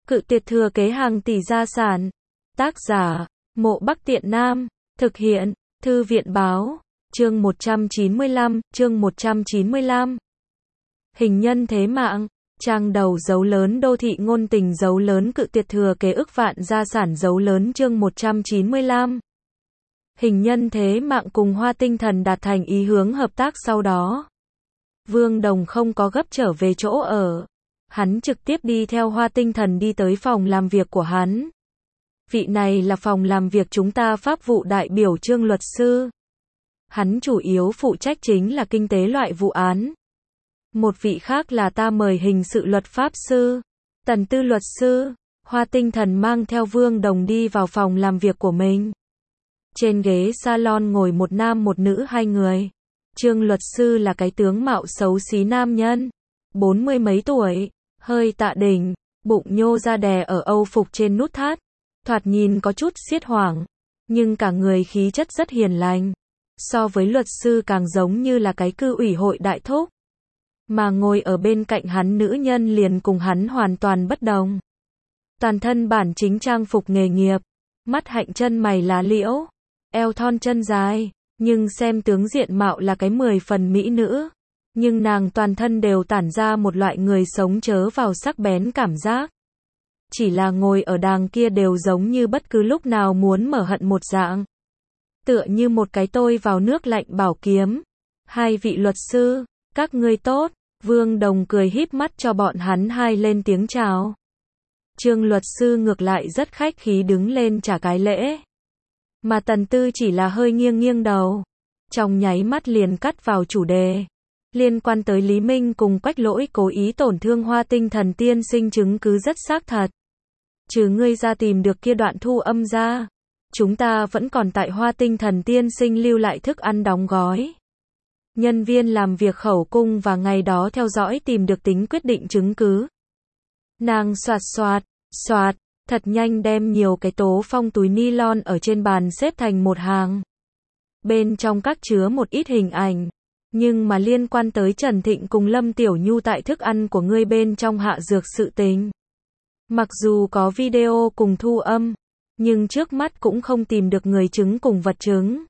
Cự tuyệt thừa kế hàng tỷ gia sản. Tác giả, Mộ Bắc Tiện Nam. Thực hiện, Thư viện báo. Chương 195. Hình nhân thế mạng. Trang đầu dấu lớn đô thị ngôn tình dấu lớn cự tuyệt thừa kế ức vạn gia sản dấu lớn chương 195. Hình nhân thế mạng cùng Hoa Tinh Thần đạt thành ý hướng hợp tác sau đó. Vương Đồng không có gấp trở về chỗ ở. Hắn trực tiếp đi theo Hoa Tinh Thần đi tới phòng làm việc của hắn. Vị này là phòng làm việc chúng ta pháp vụ đại biểu Trương luật sư. Hắn chủ yếu phụ trách chính là kinh tế loại vụ án. Một vị khác là ta mời hình sự luật pháp sư, Tần Tư luật sư. Hoa Tinh Thần mang theo Vương Đồng đi vào phòng làm việc của mình. Trên ghế salon ngồi một nam một nữ hai người. Trương luật sư là cái tướng mạo xấu xí nam nhân, 40 mấy tuổi, hơi tạ đỉnh, bụng nhô ra đè ở âu phục trên nút thắt, thoạt nhìn có chút xiết hoảng, nhưng cả người khí chất rất hiền lành. So với luật sư càng giống như là cái cư ủy hội đại thúc. Mà ngồi ở bên cạnh hắn nữ nhân liền cùng hắn hoàn toàn bất đồng. Toàn thân bản chính trang phục nghề nghiệp, mắt hạnh chân mày lá liễu, eo thon chân dài, nhưng xem tướng diện mạo là cái 10 phần mỹ nữ. Nhưng nàng toàn thân đều tản ra một loại người sống chớ vào sắc bén cảm giác. Chỉ là ngồi ở đàng kia đều giống như bất cứ lúc nào muốn mở hận một dạng. Tựa như một cái tôi vào nước lạnh bảo kiếm. Hai vị luật sư, các ngươi tốt. Vương Đồng cười híp mắt cho bọn hắn hai lên tiếng chào. Trương luật sư ngược lại rất khách khí đứng lên trả cái lễ. Mà Tần Tư chỉ là hơi nghiêng nghiêng đầu. Trong nháy mắt liền cắt vào chủ đề. Liên quan tới Lý Minh cùng Quách Lỗi cố ý tổn thương Hoa Tinh Thần tiên sinh chứng cứ rất xác thật. Trừ ngươi ra tìm được kia đoạn thu âm ra. Chúng ta vẫn còn tại Hoa Tinh Thần tiên sinh lưu lại thức ăn đóng gói. Nhân viên làm việc khẩu cung và ngày đó theo dõi tìm được tính quyết định chứng cứ. Nàng soạt, thật nhanh đem nhiều cái tố phong túi nylon ở trên bàn xếp thành một hàng. Bên trong các chứa một ít hình ảnh. Nhưng mà liên quan tới Trần Thịnh cùng Lâm Tiểu Nhu tại thức ăn của ngươi bên trong hạ dược sự tình. Mặc dù có video cùng thu âm, nhưng trước mắt cũng không tìm được người chứng cùng vật chứng.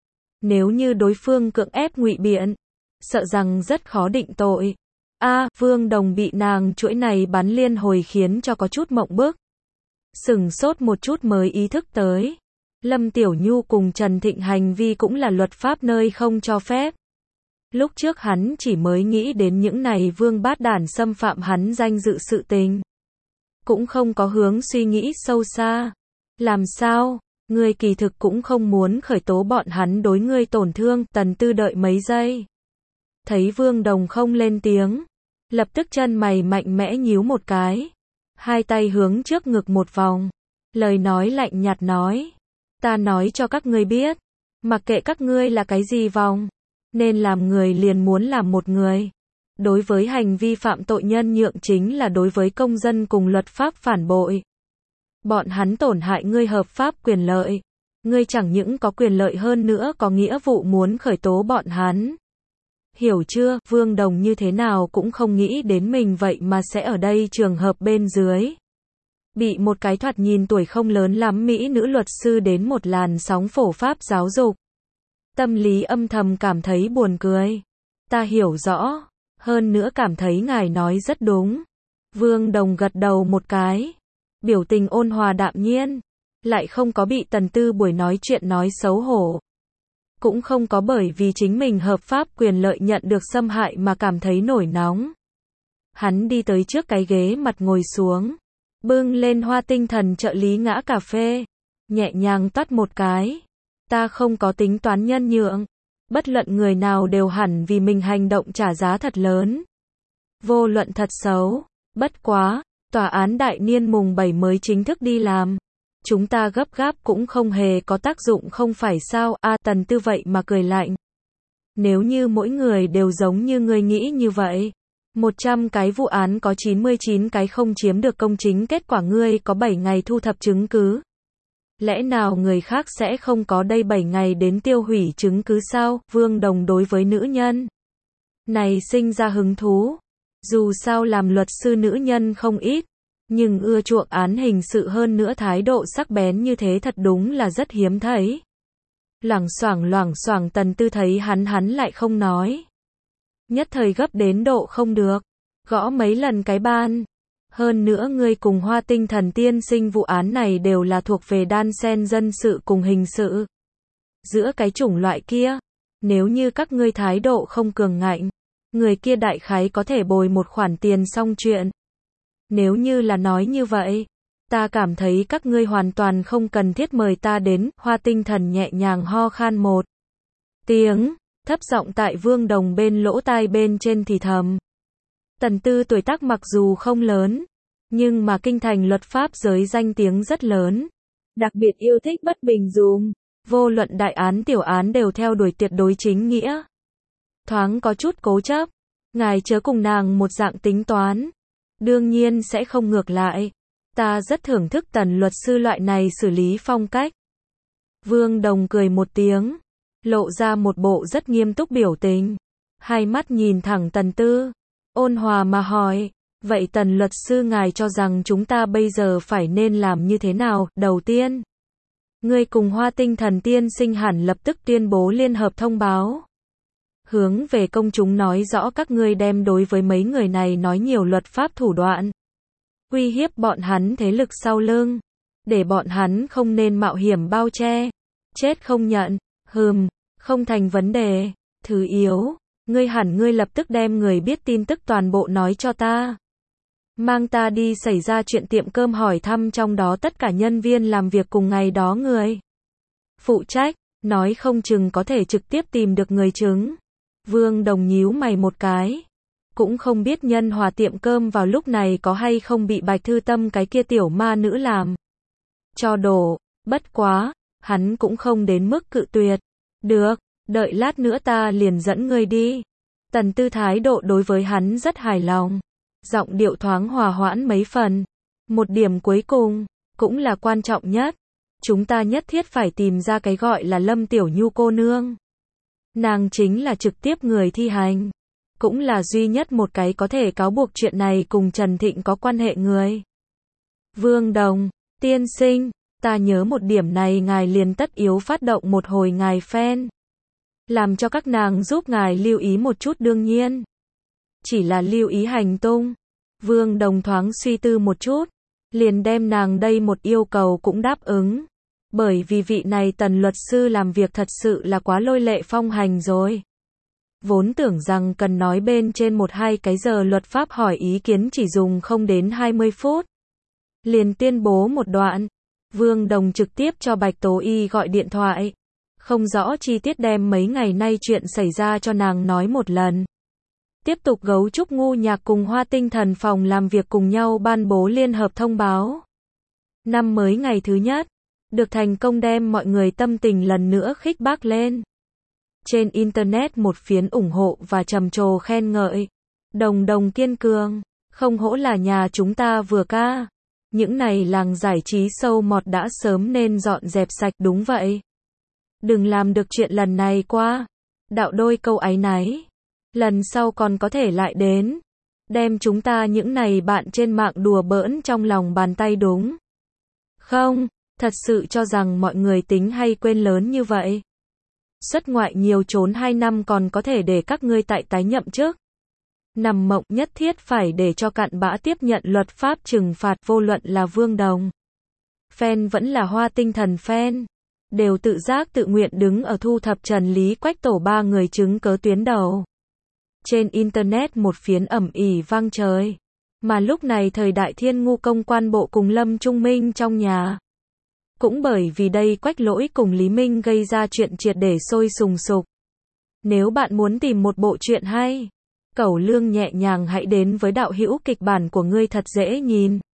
Nếu như đối phương cưỡng ép ngụy biện, sợ rằng rất khó định tội. Vương Đồng bị nàng chuỗi này bắn liên hồi khiến cho có chút mộng bức. Sửng sốt một chút mới ý thức tới. Lâm Tiểu Nhu cùng Trần Thịnh hành vi cũng là luật pháp nơi không cho phép. Lúc trước hắn chỉ mới nghĩ đến những này vương bát đản xâm phạm hắn danh dự sự tình. Cũng không có hướng suy nghĩ sâu xa. Làm sao? Ngươi kỳ thực cũng không muốn khởi tố bọn hắn đối ngươi tổn thương. Tần Tư đợi mấy giây. Thấy Vương Đồng không lên tiếng. Lập tức chân mày mạnh mẽ nhíu một cái. Hai tay hướng trước ngực một vòng. Lời nói lạnh nhạt nói. Ta nói cho các ngươi biết. Mặc kệ các ngươi là cái gì vòng. Nên làm người liền muốn làm một người. Đối với hành vi phạm tội nhân nhượng chính là đối với công dân cùng luật pháp phản bội. Bọn hắn tổn hại ngươi hợp pháp quyền lợi. Ngươi chẳng những có quyền lợi hơn nữa có nghĩa vụ muốn khởi tố bọn hắn. Hiểu chưa? Vương Đồng như thế nào cũng không nghĩ đến mình vậy mà sẽ ở đây trường hợp bên dưới. Bị một cái thoạt nhìn tuổi không lớn lắm mỹ nữ luật sư đến một làn sóng phổ pháp giáo dục. Tâm lý âm thầm cảm thấy buồn cười. Ta hiểu rõ. Hơn nữa cảm thấy ngài nói rất đúng. Vương Đồng gật đầu một cái. Biểu tình ôn hòa đạm nhiên. Lại không có bị Tần Tư buổi nói chuyện nói xấu hổ. Cũng không có bởi vì chính mình hợp pháp quyền lợi nhận được xâm hại mà cảm thấy nổi nóng. Hắn đi tới trước cái ghế mặt ngồi xuống. Bưng lên Hoa Tinh Thần trợ lý ngã cà phê. Nhẹ nhàng toát một cái. Ta không có tính toán nhân nhượng. Bất luận người nào đều hẳn vì mình hành động trả giá thật lớn. Vô luận thật xấu. Bất quá, tòa án đại niên mùng 7 mới chính thức đi làm. Chúng ta gấp gáp cũng không hề có tác dụng không phải sao? Tần Tư vậy mà cười lạnh. Nếu như mỗi người đều giống như ngươi nghĩ như vậy. 100 cái vụ án có 99 cái không chiếm được công chính kết quả ngươi có 7 ngày thu thập chứng cứ. Lẽ nào người khác sẽ không có đây 7 ngày đến tiêu hủy chứng cứ sao? Vương Đồng đối với nữ nhân này sinh ra hứng thú. Dù sao làm luật sư nữ nhân không ít. Nhưng ưa chuộng án hình sự hơn nữa thái độ sắc bén như thế thật đúng là rất hiếm thấy. Loảng xoảng Tần Tư thấy hắn lại không nói. Nhất thời gấp đến độ không được. Gõ mấy lần cái ban. Hơn nữa ngươi cùng Hoa Tinh Thần tiên sinh vụ án này đều là thuộc về đan xen dân sự cùng hình sự. Giữa cái chủng loại kia, nếu như các ngươi thái độ không cường ngạnh, người kia đại khái có thể bồi một khoản tiền xong chuyện. Nếu như là nói như vậy, ta cảm thấy các ngươi hoàn toàn không cần thiết mời ta đến. Hoa Tinh Thần nhẹ nhàng ho khan một tiếng, thấp giọng tại Vương Đồng bên lỗ tai bên trên thì thầm. Tần Tư tuổi tác mặc dù không lớn, nhưng mà kinh thành luật pháp giới danh tiếng rất lớn. Đặc biệt yêu thích bất bình dùng. Vô luận đại án tiểu án đều theo đuổi tuyệt đối chính nghĩa. Thoáng có chút cố chấp. Ngài chớ cùng nàng một dạng tính toán. Đương nhiên sẽ không ngược lại. Ta rất thưởng thức Tần luật sư loại này xử lý phong cách. Vương Đồng cười một tiếng. Lộ ra một bộ rất nghiêm túc biểu tình. Hai mắt nhìn thẳng Tần Tư. Ôn hòa mà hỏi. Vậy Tần luật sư ngài cho rằng chúng ta bây giờ phải nên làm như thế nào? Đầu tiên, ngươi cùng Hoa Tinh Thần tiên sinh hẳn lập tức tuyên bố liên hợp thông báo. Hướng về công chúng nói rõ các ngươi đem đối với mấy người này nói nhiều luật pháp thủ đoạn. Uy hiếp bọn hắn thế lực sau lưng. Để bọn hắn không nên mạo hiểm bao che. Chết không nhận. Không thành vấn đề. Thứ yếu, ngươi lập tức đem người biết tin tức toàn bộ nói cho ta. Mang ta đi xảy ra chuyện tiệm cơm hỏi thăm trong đó tất cả nhân viên làm việc cùng ngày đó người phụ trách, nói không chừng có thể trực tiếp tìm được người chứng. Vương Đồng nhíu mày một cái. Cũng không biết Nhân Hòa tiệm cơm vào lúc này có hay không bị Bạch Thư Tâm cái kia tiểu ma nữ làm cho đổ, bất quá, hắn cũng không đến mức cự tuyệt. Được, đợi lát nữa ta liền dẫn ngươi đi. Tần Tư thái độ đối với hắn rất hài lòng. Giọng điệu thoáng hòa hoãn mấy phần. Một điểm cuối cùng, cũng là quan trọng nhất. Chúng ta nhất thiết phải tìm ra cái gọi là Lâm Tiểu Nhu cô nương. Nàng chính là trực tiếp người thi hành. Cũng là duy nhất một cái có thể cáo buộc chuyện này cùng Trần Thịnh có quan hệ người. Vương Đồng, tiên sinh, ta nhớ một điểm này ngài liền tất yếu phát động một hồi ngài fan. Làm cho các nàng giúp ngài lưu ý một chút đương nhiên. Chỉ là lưu ý hành tung. Vương Đồng thoáng suy tư một chút. Liền đem nàng đây một yêu cầu cũng đáp ứng. Bởi vì vị này Tần luật sư làm việc thật sự là quá lôi lệ phong hành rồi. Vốn tưởng rằng cần nói bên trên 1-2 cái giờ luật pháp hỏi ý kiến chỉ dùng không đến 20 phút. Liền tuyên bố một đoạn. Vương Đồng trực tiếp cho Bạch Tố Y gọi điện thoại. Không rõ chi tiết đem mấy ngày nay chuyện xảy ra cho nàng nói một lần. Tiếp tục Gấu Trúc Ngu Nhạc cùng Hoa Tinh Thần phòng làm việc cùng nhau ban bố liên hợp thông báo. Năm mới ngày thứ nhất, được thành công đem mọi người tâm tình lần nữa khích bác lên. Trên Internet một phiến ủng hộ và trầm trồ khen ngợi. Đồng kiên cường, không hổ là nhà chúng ta vừa ca. Những này làng giải trí sâu mọt đã sớm nên dọn dẹp sạch đúng vậy. Đừng làm được chuyện lần này qua. Đạo đôi câu áy náy. Lần sau còn có thể lại đến. Đem chúng ta những này bạn trên mạng đùa bỡn trong lòng bàn tay đúng. Không, thật sự cho rằng mọi người tính hay quên lớn như vậy. Xuất ngoại nhiều trốn 2 năm còn có thể để các ngươi tại tái nhậm chức. Nằm mộng nhất thiết phải để cho cặn bã tiếp nhận luật pháp trừng phạt vô luận là Vương Đồng. Fan vẫn là Hoa Tinh Thần fan. Đều tự giác tự nguyện đứng ở thu thập Trần Lý Quách tổ 3 người chứng cớ tuyến đầu. Trên Internet một phiến ầm ĩ vang trời. Mà lúc này thời đại Thiên Ngu công quan bộ cùng Lâm Trung Minh trong nhà. Cũng bởi vì đây Quách Lỗi cùng Lý Minh gây ra chuyện triệt để sôi sùng sục. Nếu bạn muốn tìm một bộ truyện hay, Cẩu Lương nhẹ nhàng hãy đến với đạo hữu kịch bản của ngươi thật dễ nhìn.